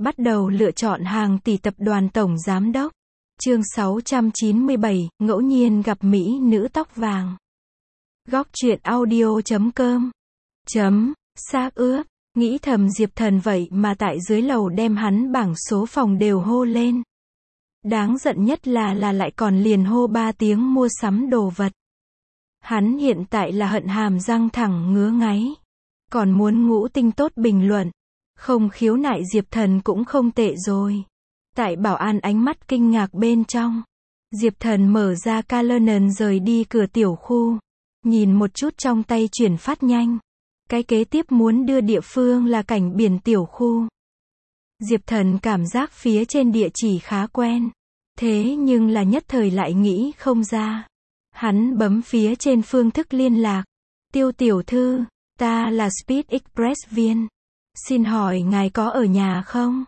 Bắt đầu lựa chọn hàng tỷ tập đoàn tổng giám đốc. Chương 697, ngẫu nhiên gặp mỹ nữ tóc vàng. Góc truyện audio.com. Xác ướp, nghĩ thầm Diệp Thần vậy mà tại dưới lầu đem hắn bảng số phòng đều hô lên. Đáng giận nhất là lại còn liền hô 3 tiếng mua sắm đồ vật. Hắn hiện tại là hận hàm răng thẳng ngứa ngáy. Còn muốn ngũ tinh tốt bình luận. Không khiếu nại Diệp Thần cũng không tệ rồi. Tại bảo an ánh mắt kinh ngạc bên trong. Diệp Thần mở ra Canon rời đi cửa tiểu khu. Nhìn một chút trong tay chuyển phát nhanh. Cái kế tiếp muốn đưa địa phương là cảnh biển tiểu khu. Diệp Thần cảm giác phía trên địa chỉ khá quen. Thế nhưng là nhất thời lại nghĩ không ra. Hắn bấm phía trên phương thức liên lạc. Tiêu tiểu thư, ta là Speed Express viên. Xin hỏi ngài có ở nhà không?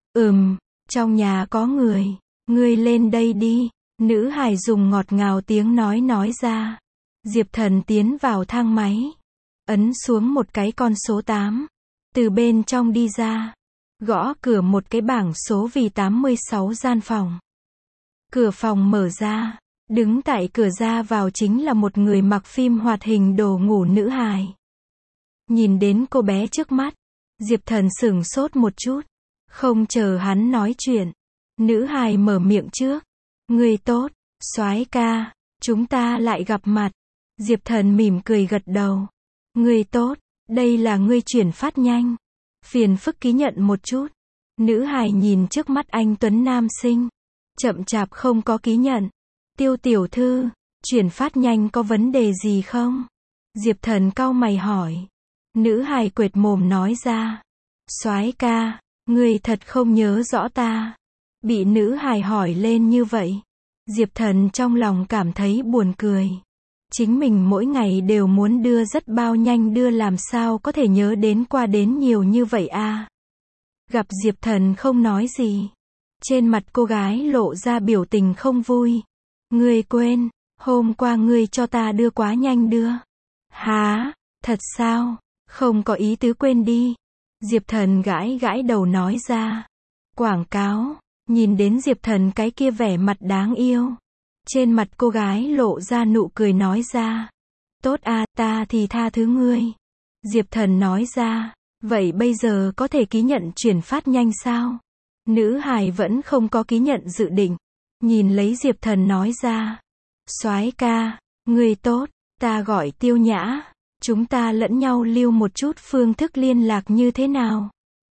Trong nhà có người. Ngươi lên đây đi. Nữ hài dùng ngọt ngào tiếng nói ra. Diệp Thần tiến vào thang máy. Ấn xuống một cái con số 8. Từ bên trong đi ra. Gõ cửa một cái bảng số vì 86 gian phòng. Cửa phòng mở ra. Đứng tại cửa ra vào chính là một người mặc phim hoạt hình đồ ngủ nữ hài. Nhìn đến cô bé trước mắt. Diệp Thần sửng sốt một chút. Không chờ hắn nói chuyện. Nữ hài mở miệng trước. Người tốt, soái ca, chúng ta lại gặp mặt. Diệp Thần mỉm cười gật đầu. Người tốt, đây là ngươi chuyển phát nhanh. Phiền phức ký nhận một chút. Nữ hài nhìn trước mắt anh tuấn nam sinh. Chậm chạp không có ký nhận. Tiêu tiểu thư, chuyển phát nhanh có vấn đề gì không? Diệp Thần cau mày hỏi. Nữ hài quệt mồm nói ra. Soái ca, ngươi thật không nhớ rõ ta. Bị nữ hài hỏi lên như vậy. Diệp Thần trong lòng cảm thấy buồn cười. Chính mình mỗi ngày đều muốn đưa rất bao nhanh đưa làm sao có thể nhớ đến qua đến nhiều như vậy a. Gặp Diệp Thần không nói gì. Trên mặt cô gái lộ ra biểu tình không vui. Ngươi quên, hôm qua ngươi cho ta đưa quá nhanh đưa. Hả, thật sao? Không có ý tứ quên đi. Diệp Thần gãi đầu nói ra. Quảng cáo, nhìn đến Diệp Thần cái kia vẻ mặt đáng yêu. Trên mặt cô gái lộ ra nụ cười nói ra. Tốt à, ta thì tha thứ ngươi. Diệp Thần nói ra. Vậy bây giờ có thể ký nhận chuyển phát nhanh sao? Nữ hài vẫn không có ký nhận dự định. Nhìn lấy Diệp Thần nói ra. Soái ca, ngươi tốt, ta gọi Tiêu Nhã. Chúng ta lẫn nhau lưu một chút phương thức liên lạc như thế nào?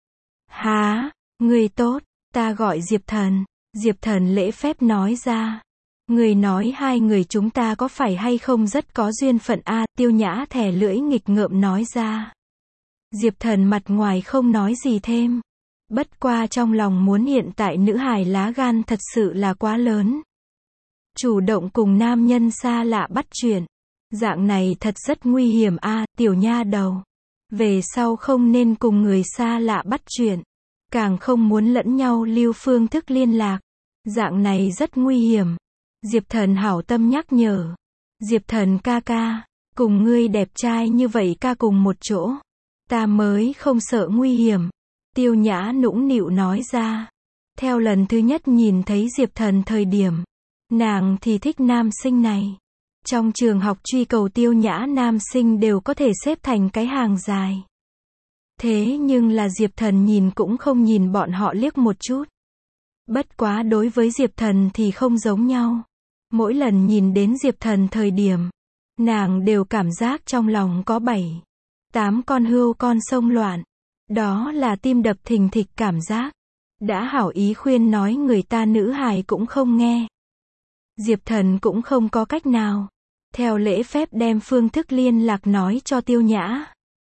Hả, ngươi tốt, ta gọi Diệp Thần. Diệp Thần lễ phép nói ra. Người nói hai người chúng ta có phải hay không rất có duyên phận a? Tiêu Nhã thè lưỡi nghịch ngợm nói ra. Diệp Thần mặt ngoài không nói gì thêm. Bất qua trong lòng muốn hiện tại nữ hài lá gan thật sự là quá lớn. Chủ động cùng nam nhân xa lạ bắt chuyện. Dạng này thật rất nguy hiểm a, tiểu nha đầu. Về sau không nên cùng người xa lạ bắt chuyện. Càng không muốn lẫn nhau lưu phương thức liên lạc. Dạng này rất nguy hiểm. Diệp Thần hảo tâm nhắc nhở. Diệp Thần ca ca, cùng ngươi đẹp trai như vậy ca cùng một chỗ. Ta mới không sợ nguy hiểm. Tiêu Nhã nũng nịu nói ra. Theo lần thứ nhất nhìn thấy Diệp Thần thời điểm. Nàng thì thích nam sinh này. Trong trường học truy cầu Tiêu Nhã nam sinh đều có thể xếp thành cái hàng dài. Thế nhưng là Diệp Thần nhìn cũng không nhìn bọn họ liếc một chút. Bất quá đối với Diệp Thần thì không giống nhau. Mỗi lần nhìn đến Diệp Thần thời điểm, nàng đều cảm giác trong lòng có 7-8 con hươu con sông loạn. Đó là tim đập thình thịch cảm giác. Đã hảo ý khuyên nói người ta nữ hài cũng không nghe. Diệp Thần cũng không có cách nào. Theo lễ phép đem phương thức liên lạc nói cho Tiêu Nhã.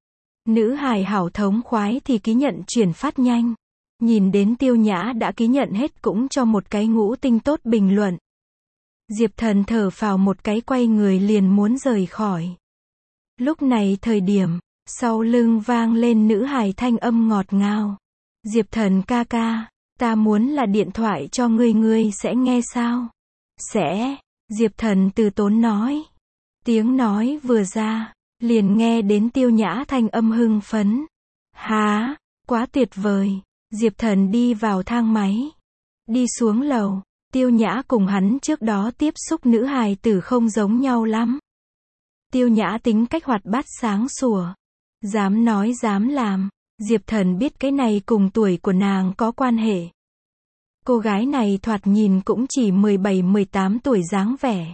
Nữ hài hảo thống khoái thì ký nhận chuyển phát nhanh. Nhìn đến Tiêu Nhã đã ký nhận hết cũng cho một cái ngũ tinh tốt bình luận. Diệp Thần thở phào một cái quay người liền muốn rời khỏi. Lúc này thời điểm, sau lưng vang lên nữ hài thanh âm ngọt ngào. Diệp Thần ca ca, ta muốn là điện thoại cho ngươi sẽ nghe sao? Sẽ, Diệp Thần từ tốn nói. Tiếng nói vừa ra, liền nghe đến Tiêu Nhã thanh âm hưng phấn. Há, quá tuyệt vời. Diệp Thần đi vào thang máy. Đi xuống lầu. Tiêu Nhã cùng hắn trước đó tiếp xúc nữ hài tử không giống nhau lắm. Tiêu Nhã tính cách hoạt bát sáng sủa. Dám nói dám làm. Diệp Thần biết cái này cùng tuổi của nàng có quan hệ. Cô gái này thoạt nhìn cũng chỉ 17-18 tuổi dáng vẻ.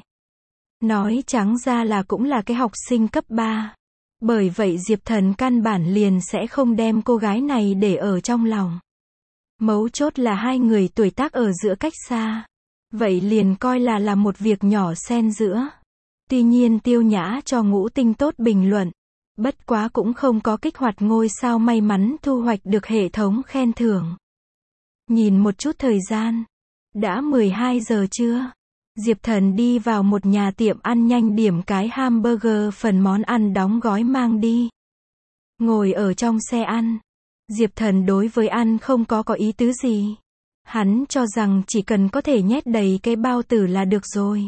Nói trắng ra là cũng là cái học sinh cấp 3. Bởi vậy Diệp Thần căn bản liền sẽ không đem cô gái này để ở trong lòng. Mấu chốt là hai người tuổi tác ở giữa cách xa. Vậy liền coi là một việc nhỏ xen giữa. Tuy nhiên Tiêu Nhã cho Ngũ Tinh tốt bình luận. Bất quá cũng không có kích hoạt ngôi sao may mắn thu hoạch được hệ thống khen thưởng. Nhìn một chút thời gian. Đã 12 giờ trưa. Diệp Thần đi vào một nhà tiệm ăn nhanh điểm cái hamburger phần món ăn đóng gói mang đi. Ngồi ở trong xe ăn. Diệp Thần đối với ăn không có ý tứ gì. Hắn cho rằng chỉ cần có thể nhét đầy cái bao tử là được rồi.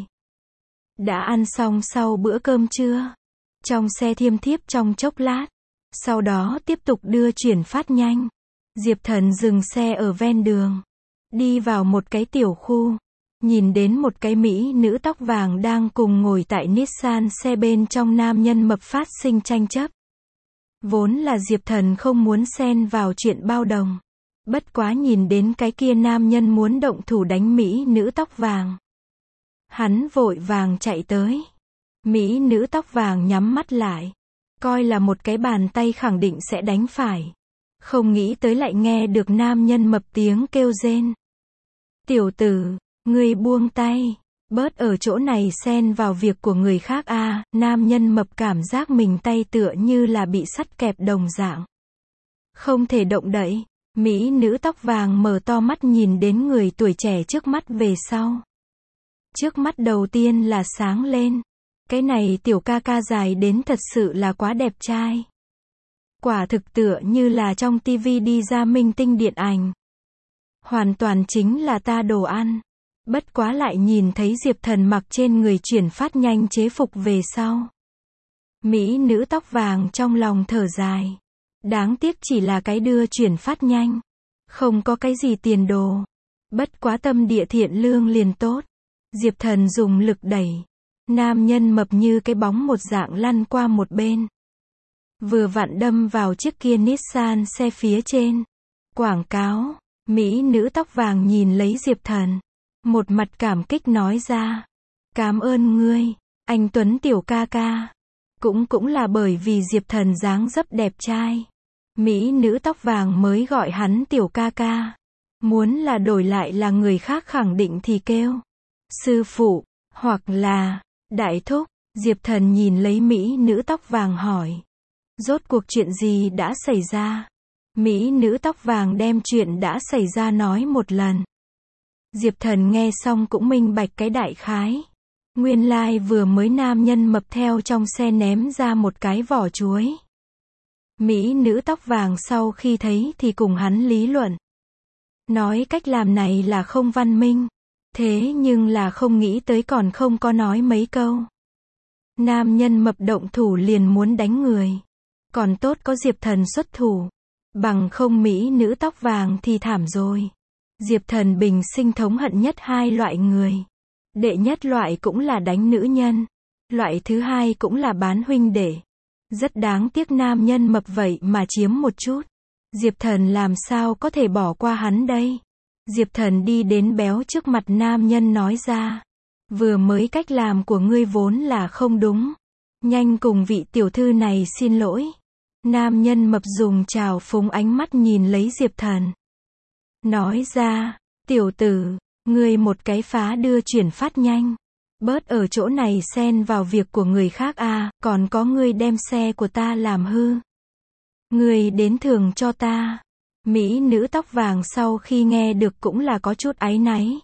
Đã ăn xong sau bữa cơm trưa. Trong xe thiêm thiếp trong chốc lát. Sau đó tiếp tục đưa chuyển phát nhanh. Diệp Thần dừng xe ở ven đường. Đi vào một cái tiểu khu. Nhìn đến một cái mỹ nữ tóc vàng đang cùng ngồi tại Nissan xe bên trong nam nhân mập phát sinh tranh chấp. Vốn là Diệp Thần không muốn xen vào chuyện bao đồng. Bất quá nhìn đến cái kia nam nhân muốn động thủ đánh mỹ nữ tóc vàng. Hắn vội vàng chạy tới. Mỹ nữ tóc vàng nhắm mắt lại. Coi là một cái bàn tay khẳng định sẽ đánh phải. Không nghĩ tới lại nghe được nam nhân mập tiếng kêu rên. Tiểu tử, ngươi buông tay. Bớt ở chỗ này xen vào việc của người khác a. Nam nhân mập cảm giác mình tay tựa như là bị sắt kẹp đồng dạng. Không thể động đậy. Mỹ nữ tóc vàng mở to mắt nhìn đến người tuổi trẻ trước mắt về sau. Trước mắt đầu tiên là sáng lên. Cái này tiểu ca ca dài đến thật sự là quá đẹp trai. Quả thực tựa như là trong tivi đi ra minh tinh điện ảnh. Hoàn toàn chính là ta đồ ăn. Bất quá lại nhìn thấy Diệp Thần mặc trên người chuyển phát nhanh chế phục về sau. Mỹ nữ tóc vàng trong lòng thở dài. Đáng tiếc chỉ là cái đưa chuyển phát nhanh. Không có cái gì tiền đồ. Bất quá tâm địa thiện lương liền tốt. Diệp Thần dùng lực đẩy. Nam nhân mập như cái bóng một dạng lăn qua một bên. Vừa vặn đâm vào chiếc kia Nissan xe phía trên. Quảng cáo. Mỹ nữ tóc vàng nhìn lấy Diệp Thần. Một mặt cảm kích nói ra. Cảm ơn ngươi, anh Tuấn tiểu ca ca. Cũng là bởi vì Diệp Thần dáng dấp đẹp trai. Mỹ nữ tóc vàng mới gọi hắn tiểu ca ca. Muốn là đổi lại là người khác khẳng định thì kêu sư phụ, hoặc là đại thúc. Diệp Thần nhìn lấy Mỹ nữ tóc vàng hỏi. Rốt cuộc chuyện gì đã xảy ra? Mỹ nữ tóc vàng đem chuyện đã xảy ra nói một lần. Diệp Thần nghe xong cũng minh bạch cái đại khái. Nguyên lai vừa mới nam nhân mập theo trong xe ném ra một cái vỏ chuối. Mỹ nữ tóc vàng sau khi thấy thì cùng hắn lý luận. Nói cách làm này là không văn minh. Thế nhưng là không nghĩ tới còn không có nói mấy câu. Nam nhân mập động thủ liền muốn đánh người. Còn tốt có Diệp Thần xuất thủ. Bằng không Mỹ nữ tóc vàng thì thảm rồi. Diệp Thần bình sinh thống hận nhất hai loại người. Đệ nhất loại cũng là đánh nữ nhân. Loại thứ hai cũng là bán huynh đệ. Rất đáng tiếc nam nhân mập vậy mà chiếm một chút. Diệp Thần làm sao có thể bỏ qua hắn đây? Diệp Thần đi đến béo trước mặt nam nhân nói ra. Vừa mới cách làm của ngươi vốn là không đúng. Nhanh cùng vị tiểu thư này xin lỗi. Nam nhân mập dùng trào phúng ánh mắt nhìn lấy Diệp Thần. Nói ra, tiểu tử, ngươi một cái phá đưa chuyển phát nhanh. Bớt ở chỗ này xen vào việc của người khác a. Còn có ngươi đem xe của ta làm hư. Ngươi đến thưởng cho ta. Mỹ nữ tóc vàng sau khi nghe được cũng là có chút áy náy.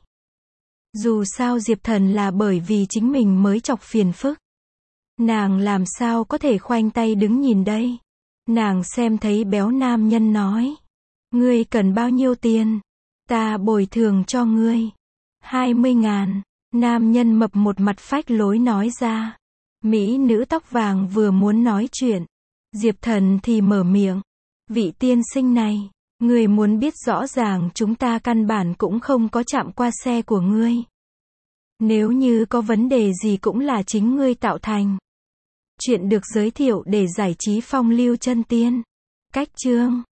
Dù sao Diệp Thần là bởi vì chính mình mới chọc phiền phức. Nàng làm sao có thể khoanh tay đứng nhìn đây. Nàng xem thấy béo nam nhân nói. Ngươi cần bao nhiêu tiền? Ta bồi thường cho ngươi. 20.000. Nam nhân mập một mặt phách lối nói ra. Mỹ nữ tóc vàng vừa muốn nói chuyện. Diệp Thần thì mở miệng. Vị tiên sinh này, Ngươi muốn biết rõ ràng chúng ta căn bản cũng không có chạm qua xe của ngươi. Nếu như có vấn đề gì cũng là chính ngươi tạo thành. Chuyện được giới thiệu để giải trí phong lưu chân tiên. Cách chương